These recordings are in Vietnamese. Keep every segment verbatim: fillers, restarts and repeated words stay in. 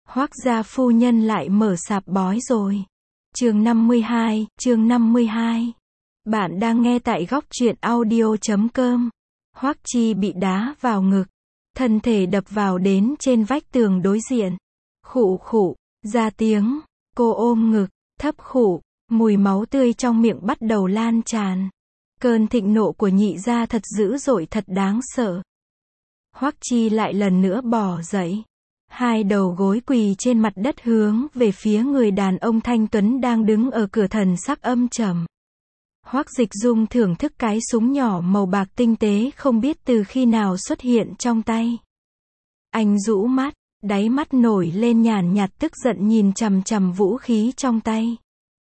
Hoắc gia phu nhân lại mở sạp bói rồi. Chương năm mươi hai, chương năm mươi hai. Bạn đang nghe tại góc truyện audio chấm com. Hoắc Chi bị đá vào ngực, thân thể đập vào đến trên vách tường đối diện. Khụ khụ, ra tiếng, cô ôm ngực, thấp khụ, mùi máu tươi trong miệng bắt đầu lan tràn. Cơn thịnh nộ của nhị gia thật dữ dội, thật đáng sợ. Hoắc Chi lại lần nữa bò dậy, hai đầu gối quỳ trên mặt đất hướng về phía người đàn ông thanh tuấn đang đứng ở cửa, thần sắc âm trầm. Hoắc Dịch Dung thưởng thức cái súng nhỏ màu bạc tinh tế không biết từ khi nào xuất hiện trong tay. Anh rũ mắt, đáy mắt nổi lên nhàn nhạt tức giận nhìn chằm chằm vũ khí trong tay.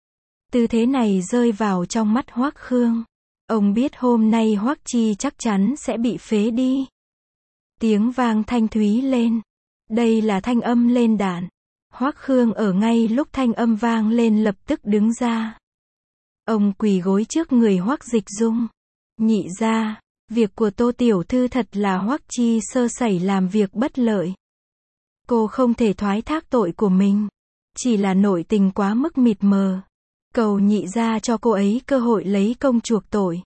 Tư thế này rơi vào trong mắt Hoắc Khương. Ông biết hôm nay Hoắc Chi chắc chắn sẽ bị phế đi. Tiếng vang thanh thúy lên. Đây là thanh âm lên đạn. Hoắc Khương ở ngay lúc thanh âm vang lên lập tức đứng ra. Ông quỳ gối trước người Hoắc Dịch Dung. Nhị gia, việc của Tô tiểu thư thật là Hoắc Chi sơ sẩy làm việc bất lợi. Cô không thể thoái thác tội của mình, chỉ là nội tình quá mức mịt mờ. Cầu nhị gia cho cô ấy cơ hội lấy công chuộc tội.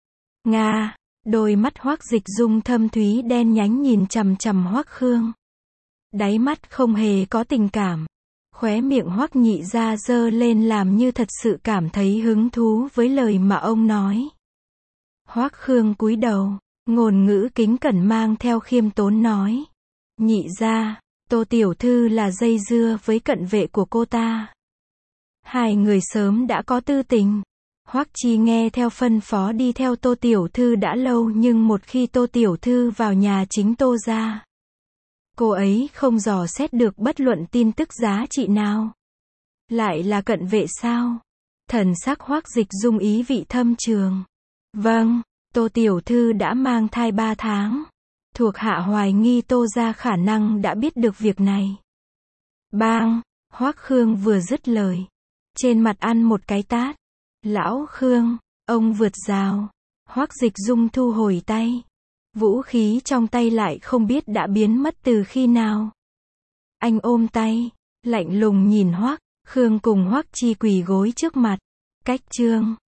Nga, đôi mắt Hoắc Dịch Dung thâm thúy đen nhánh nhìn chằm chằm Hoắc Khương. Đáy mắt không hề có tình cảm. Khóe miệng Hoắc nhị gia giơ lên làm như thật sự cảm thấy hứng thú với lời mà ông nói. Hoắc Khương cúi đầu, ngôn ngữ kính cẩn mang theo khiêm tốn nói. Nhị gia, Tô tiểu thư là dây dưa với cận vệ của cô ta. Hai người sớm đã có tư tình. Hoắc Chi nghe theo phân phó đi theo Tô tiểu thư đã lâu, nhưng một khi Tô tiểu thư vào nhà chính Tô gia, cô ấy không dò xét được bất luận tin tức giá trị nào. Lại là cận vệ sao? Thần sắc Hoắc Dịch Dung ý vị thâm trường. Vâng, Tô tiểu thư đã mang thai ba tháng. Thuộc hạ hoài nghi Tô gia khả năng đã biết được việc này. Bang, Hoắc Khương vừa dứt lời, trên mặt ăn một cái tát. Lão Khương, ông vượt rào. Hoắc Dịch Dung thu hồi tay. Vũ khí trong tay lại không biết đã biến mất từ khi nào. Anh ôm tay, lạnh lùng nhìn Hoắc Khương cùng Hoắc Chi quỳ gối trước mặt. Cách chương